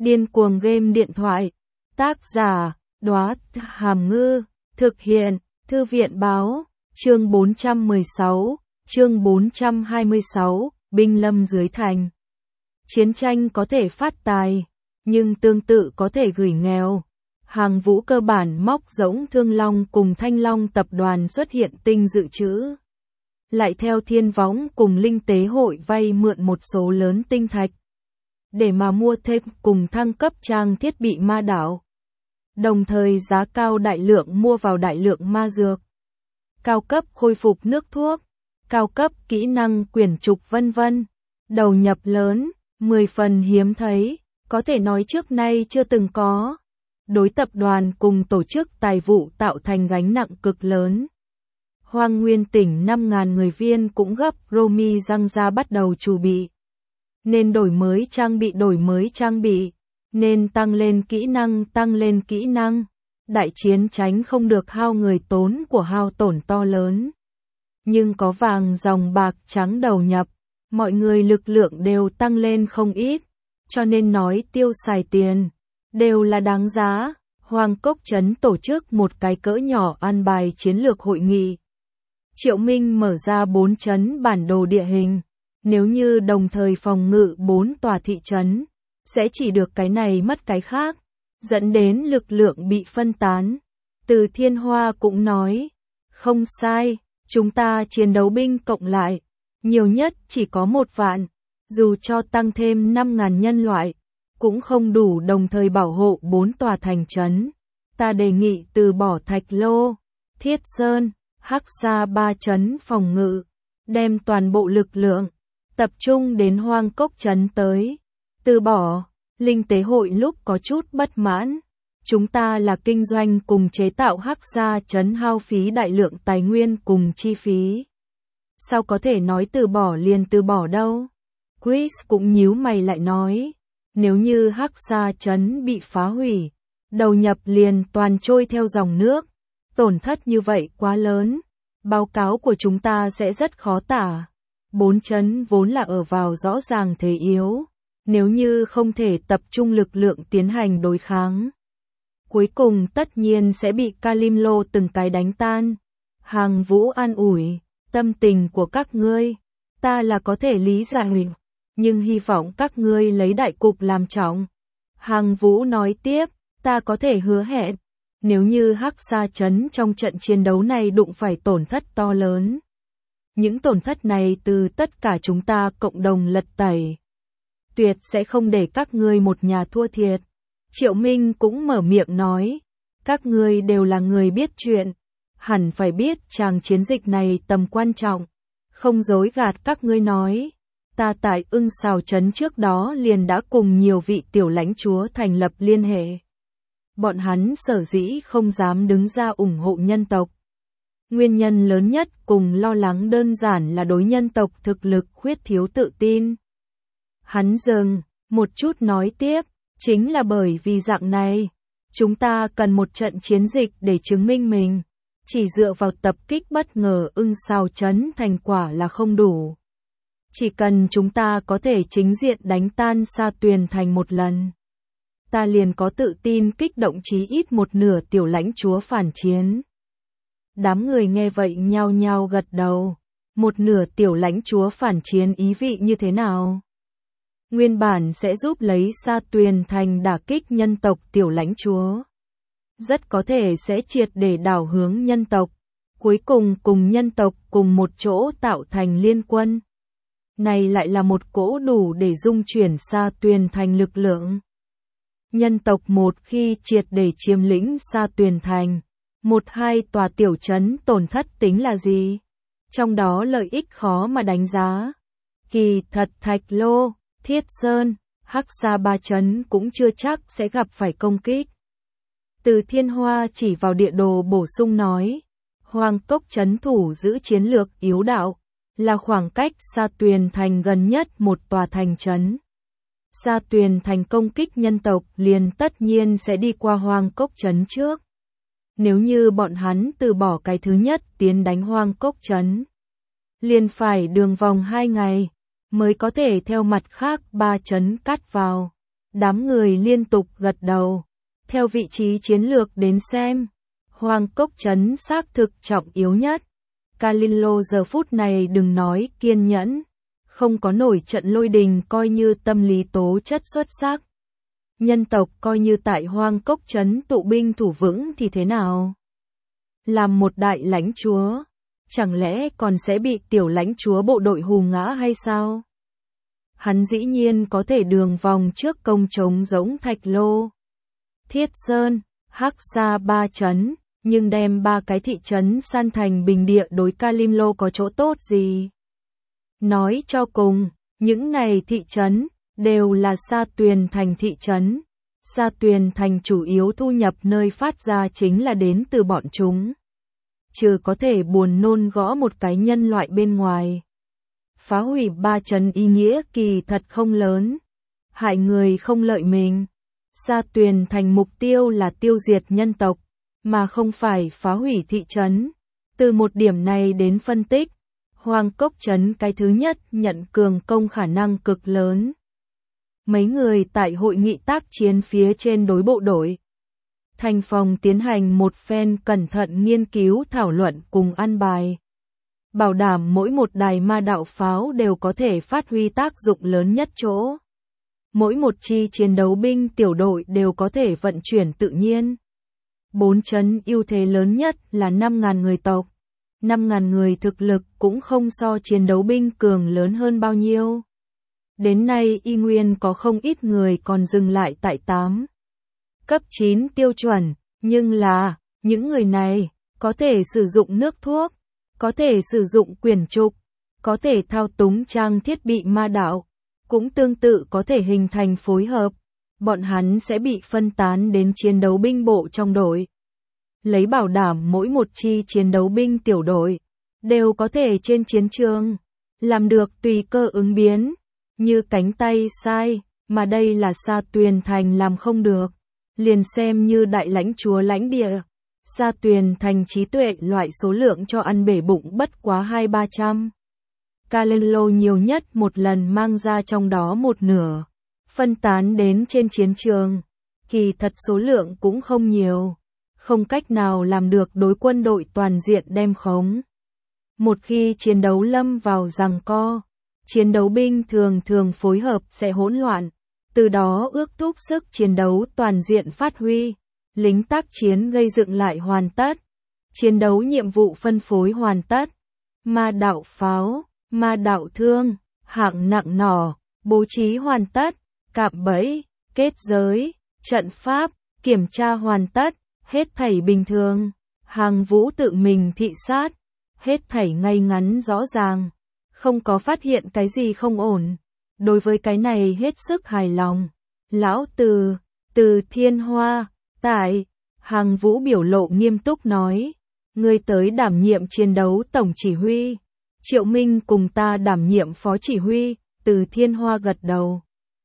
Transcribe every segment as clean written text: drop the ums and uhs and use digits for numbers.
Điên cuồng game điện thoại. Tác giả, Đóa Hàm Ngư. Thực hiện, Thư viện báo. Chương 416, chương 426, binh lâm dưới thành. Chiến tranh có thể phát tài, nhưng tương tự có thể gửi nghèo. Hàng Vũ cơ bản móc rỗng Thương Long cùng Thanh Long tập đoàn xuất hiện tinh dự trữ. Lại theo Thiên Võng cùng Linh Tế Hội vay mượn một số lớn tinh thạch, để mà mua thêm cùng thăng cấp trang thiết bị ma đạo. Đồng thời giá cao đại lượng mua vào đại lượng ma dược, cao cấp khôi phục nước thuốc, cao cấp kỹ năng quyển trục vân vân. Đầu nhập lớn, 10 phần hiếm thấy, có thể nói trước nay chưa từng có. Đối tập đoàn cùng tổ chức tài vụ tạo thành gánh nặng cực lớn. Hoang Nguyên tỉnh 5.000 người viên cũng gấp Romy răng ra bắt đầu chuẩn bị. Nên đổi mới trang bị, nên tăng lên kỹ năng. Đại chiến tránh không được hao người tốn của hao tổn to lớn. Nhưng có vàng dòng bạc trắng đầu nhập, mọi người lực lượng đều tăng lên không ít, cho nên nói tiêu xài tiền đều là đáng giá. Hoang Cốc Trấn tổ chức một cái cỡ nhỏ an bài chiến lược hội nghị. Triệu Minh mở ra 4 trấn bản đồ địa hình, nếu như đồng thời phòng ngự 4 tòa thị trấn, sẽ chỉ được cái này mất cái khác, dẫn đến lực lượng bị phân tán. Từ Thiên Hoa cũng nói, không sai, chúng ta chiến đấu binh cộng lại, nhiều nhất chỉ có 1 vạn, dù cho tăng thêm 5.000 nhân loại, cũng không đủ đồng thời bảo hộ 4 tòa thành trấn. Ta đề nghị từ bỏ Thạch Lô, Thiết Sơn, Hắc Sa 3 trấn phòng ngự, đem toàn bộ lực lượng tập trung đến Hoang Cốc Trấn tới. Từ bỏ. Linh Tế Hội lúc có chút bất mãn. Chúng ta là kinh doanh cùng chế tạo Hắc Sa trấn hao phí đại lượng tài nguyên cùng chi phí. Sao có thể nói từ bỏ liền từ bỏ đâu? Chris cũng nhíu mày lại nói, nếu như Hắc Sa trấn bị phá hủy, đầu nhập liền toàn trôi theo dòng nước, tổn thất như vậy quá lớn, báo cáo của chúng ta sẽ rất khó tả. 4 trấn vốn là ở vào rõ ràng thế yếu, nếu như không thể tập trung lực lượng tiến hành đối kháng, cuối cùng tất nhiên sẽ bị Kalimlo từng cái đánh tan. Hàng Vũ an ủi, tâm tình của các ngươi, ta là có thể lý giải, nhưng hy vọng các ngươi lấy đại cục làm trọng. Hàng Vũ nói tiếp, ta có thể hứa hẹn, nếu như Hắc Sa trấn trong trận chiến đấu này đụng phải tổn thất to lớn, những tổn thất này từ tất cả chúng ta cộng đồng lật tẩy, tuyệt sẽ không để các ngươi một nhà thua thiệt. Triệu Minh cũng mở miệng nói, các ngươi đều là người biết chuyện, hẳn phải biết tràng chiến dịch này tầm quan trọng, không dối gạt các ngươi nói. Ta tại Ưng Sào trấn trước đó liền đã cùng nhiều vị tiểu lãnh chúa thành lập liên hệ. Bọn hắn sở dĩ không dám đứng ra ủng hộ nhân tộc. Nguyên nhân lớn nhất cùng lo lắng đơn giản là đối nhân tộc thực lực khuyết thiếu tự tin. Hắn dừng một chút nói tiếp, chính là bởi vì dạng này, chúng ta cần một trận chiến dịch để chứng minh mình. Chỉ dựa vào tập kích bất ngờ Ưng Sào trấn thành quả là không đủ. Chỉ cần chúng ta có thể chính diện đánh tan Sa Tuyền thành một lần, ta liền có tự tin kích động chí ít một nửa tiểu lãnh chúa phản chiến. Đám người nghe vậy nhao nhao gật đầu. Một nửa tiểu lãnh chúa phản chiến ý vị như thế nào? Nguyên bản sẽ giúp lấy Sa Tuyền thành đả kích nhân tộc tiểu lãnh chúa. Rất có thể sẽ triệt để đảo hướng nhân tộc, cuối cùng cùng nhân tộc cùng một chỗ tạo thành liên quân. Này lại là một cỗ đủ để dung chuyển Sa Tuyền thành lực lượng. Nhân tộc một khi triệt để chiếm lĩnh Sa Tuyền thành, 1-2 tòa tiểu trấn tổn thất tính là gì? Trong đó lợi ích khó mà đánh giá. Kỳ thật Thạch Lô, Thiết Sơn, Hắc Sa 3 trấn cũng chưa chắc sẽ gặp phải công kích. Từ Thiên Hoa chỉ vào địa đồ bổ sung nói, Hoang Cốc trấn thủ giữ chiến lược yếu đạo, là khoảng cách Sa Tuyền thành gần nhất một tòa thành trấn. Sa Tuyền thành công kích nhân tộc liền tất nhiên sẽ đi qua Hoang Cốc trấn trước. Nếu như bọn hắn từ bỏ cái thứ nhất tiến đánh Hoang Cốc trấn, liền phải đường vòng 2 ngày, mới có thể theo mặt khác 3 trấn cắt vào. Đám người liên tục gật đầu. Theo vị trí chiến lược đến xem, Hoang Cốc trấn xác thực trọng yếu nhất. Kalilo giờ phút này đừng nói kiên nhẫn, không có nổi trận lôi đình coi như tâm lý tố chất xuất sắc. Nhân tộc coi như tại Hoang Cốc trấn tụ binh thủ vững thì thế nào? Làm một đại lãnh chúa, chẳng lẽ còn sẽ bị tiểu lãnh chúa bộ đội hù ngã hay sao? Hắn dĩ nhiên có thể đường vòng trước công trống giống Thạch Lô, Thiết Sơn, Hắc Sa ba trấn, nhưng đem ba cái thị trấn san thành bình địa đối Kalilo có chỗ tốt gì? Nói cho cùng, những này thị trấn đều là Sa Tuyền Thành thị trấn. Sa Tuyền Thành chủ yếu thu nhập nơi phát ra chính là đến từ bọn chúng. Trừ có thể buồn nôn gõ một cái nhân loại bên ngoài. Phá hủy ba trấn ý nghĩa kỳ thật không lớn. Hại người không lợi mình. Sa Tuyền Thành mục tiêu là tiêu diệt nhân tộc, mà không phải phá hủy thị trấn. Từ một điểm này đến phân tích, Hoang Cốc trấn cái thứ nhất nhận cường công khả năng cực lớn. Mấy người tại hội nghị tác chiến phía trên đối bộ đội thành phòng tiến hành một phen cẩn thận nghiên cứu thảo luận cùng ăn bài. Bảo đảm mỗi một đài ma đạo pháo đều có thể phát huy tác dụng lớn nhất chỗ. Mỗi một chi chiến đấu binh tiểu đội đều có thể vận chuyển tự nhiên. 4 trấn ưu thế lớn nhất là 5.000 người tộc. 5.000 người thực lực cũng không so chiến đấu binh cường lớn hơn bao nhiêu. Đến nay y nguyên có không ít người còn dừng lại tại 8 cấp 9 tiêu chuẩn, nhưng là, những người này, có thể sử dụng nước thuốc, có thể sử dụng quyền trục, có thể thao túng trang thiết bị ma đạo, cũng tương tự có thể hình thành phối hợp. Bọn hắn sẽ bị phân tán đến chiến đấu binh bộ trong đội. Lấy bảo đảm mỗi một chi chiến đấu binh tiểu đội đều có thể trên chiến trường làm được tùy cơ ứng biến, như cánh tay sai, mà đây là Sa Tuyền Thành làm không được, liền xem như đại lãnh chúa lãnh địa. Sa Tuyền Thành trí tuệ loại số lượng cho ăn bể bụng bất quá 200-300. Kalilo nhiều nhất một lần mang ra trong đó một nửa, phân tán đến trên chiến trường. Kỳ thật số lượng cũng không nhiều, không cách nào làm được đối quân đội toàn diện đem khống. Một khi chiến đấu lâm vào giằng co, chiến đấu binh thường phối hợp sẽ hỗn loạn, từ đó ước thúc sức chiến đấu toàn diện phát huy. Lính tác chiến gây dựng lại hoàn tất, chiến đấu nhiệm vụ phân phối hoàn tất, ma đạo pháo, ma đạo thương, hạng nặng nỏ, bố trí hoàn tất, cạm bẫy, kết giới, trận pháp, kiểm tra hoàn tất, hết thảy bình thường. Hàng Vũ tự mình thị sát, hết thảy ngay ngắn rõ ràng, không có phát hiện cái gì không ổn. Đối với cái này hết sức hài lòng. Lão Từ Thiên Hoa, tại, Hàng Vũ biểu lộ nghiêm túc nói, ngươi tới đảm nhiệm chiến đấu tổng chỉ huy. Triệu Minh cùng ta đảm nhiệm phó chỉ huy. Từ Thiên Hoa gật đầu.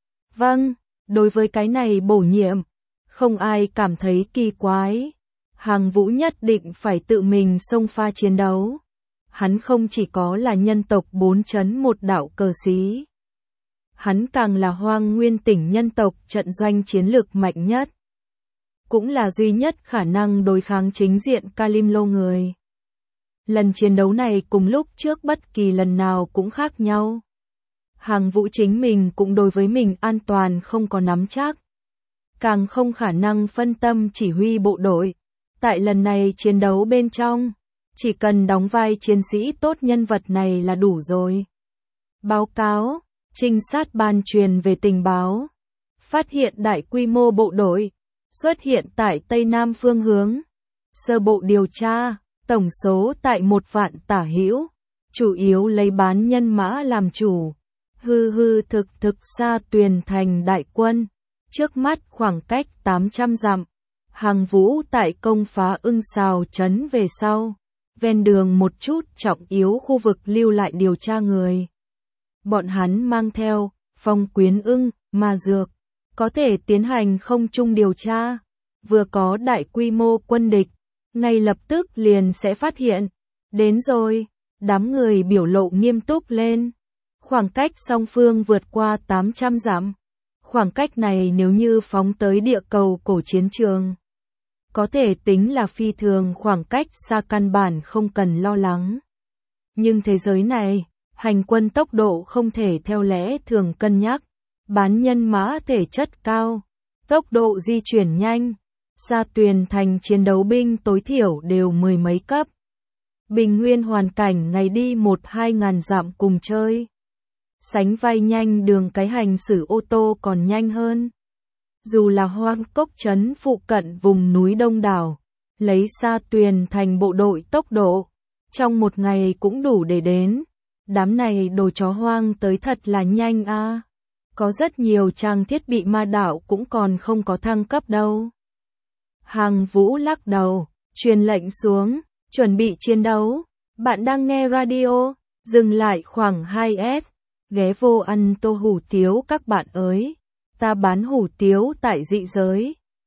Vâng, đối với cái này bổ nhiệm, không ai cảm thấy kỳ quái. Hàng Vũ nhất định phải tự mình xông pha chiến đấu. Hắn không chỉ có là nhân tộc 4 trấn một đạo cờ xí. Hắn càng là Hoang Nguyên tỉnh nhân tộc trận doanh chiến lược mạnh nhất. Cũng là duy nhất khả năng đối kháng chính diện Kalilo người. Lần chiến đấu này cùng lúc trước bất kỳ lần nào cũng khác nhau. Hàng Vũ chính mình cũng đối với mình an toàn không có nắm chắc. Càng không khả năng phân tâm chỉ huy bộ đội. Tại lần này chiến đấu bên trong, chỉ cần đóng vai chiến sĩ tốt nhân vật này là đủ rồi. Báo cáo, trinh sát ban truyền về tình báo. Phát hiện đại quy mô bộ đội xuất hiện tại Tây Nam phương hướng. Sơ bộ điều tra, tổng số tại 1 vạn tả hữu, chủ yếu lấy bán nhân mã làm chủ. Thực Sa Tuyền Thành đại quân, trước mắt khoảng cách 800 dặm. Hàng Vũ tại công phá Ưng Sào trấn về sau, ven đường một chút trọng yếu khu vực lưu lại điều tra người. Bọn hắn mang theo phong quyến ưng, ma dược, có thể tiến hành không trung điều tra. Vừa có đại quy mô quân địch, ngay lập tức liền sẽ phát hiện. Đến rồi, đám người biểu lộ nghiêm túc lên. Khoảng cách song phương vượt qua 800 dặm. Khoảng cách này nếu như phóng tới địa cầu cổ chiến trường, có thể tính là phi thường khoảng cách xa căn bản không cần lo lắng. Nhưng thế giới này, hành quân tốc độ không thể theo lẽ thường cân nhắc, bán nhân mã thể chất cao, tốc độ di chuyển nhanh, Sa Tuyền Thành chiến đấu binh tối thiểu đều 10 mấy cấp. Bình nguyên hoàn cảnh ngày đi 1-2 ngàn dặm cùng chơi. Sánh vai nhanh đường cái hành xử ô tô còn nhanh hơn. Dù là Hoang Cốc trấn phụ cận vùng núi đông đảo, lấy Sa Tuyền Thành bộ đội tốc độ, trong một ngày cũng đủ để đến. Đám này đồ chó hoang tới thật là nhanh a. Có rất nhiều trang thiết bị ma đạo cũng còn không có thăng cấp đâu. Hàng Vũ lắc đầu, truyền lệnh xuống, chuẩn bị chiến đấu. Bạn đang nghe radio, dừng lại khoảng 2S, ghé vô ăn tô hủ tiếu các bạn ơi. Ta bán hủ tiếu tại dị giới.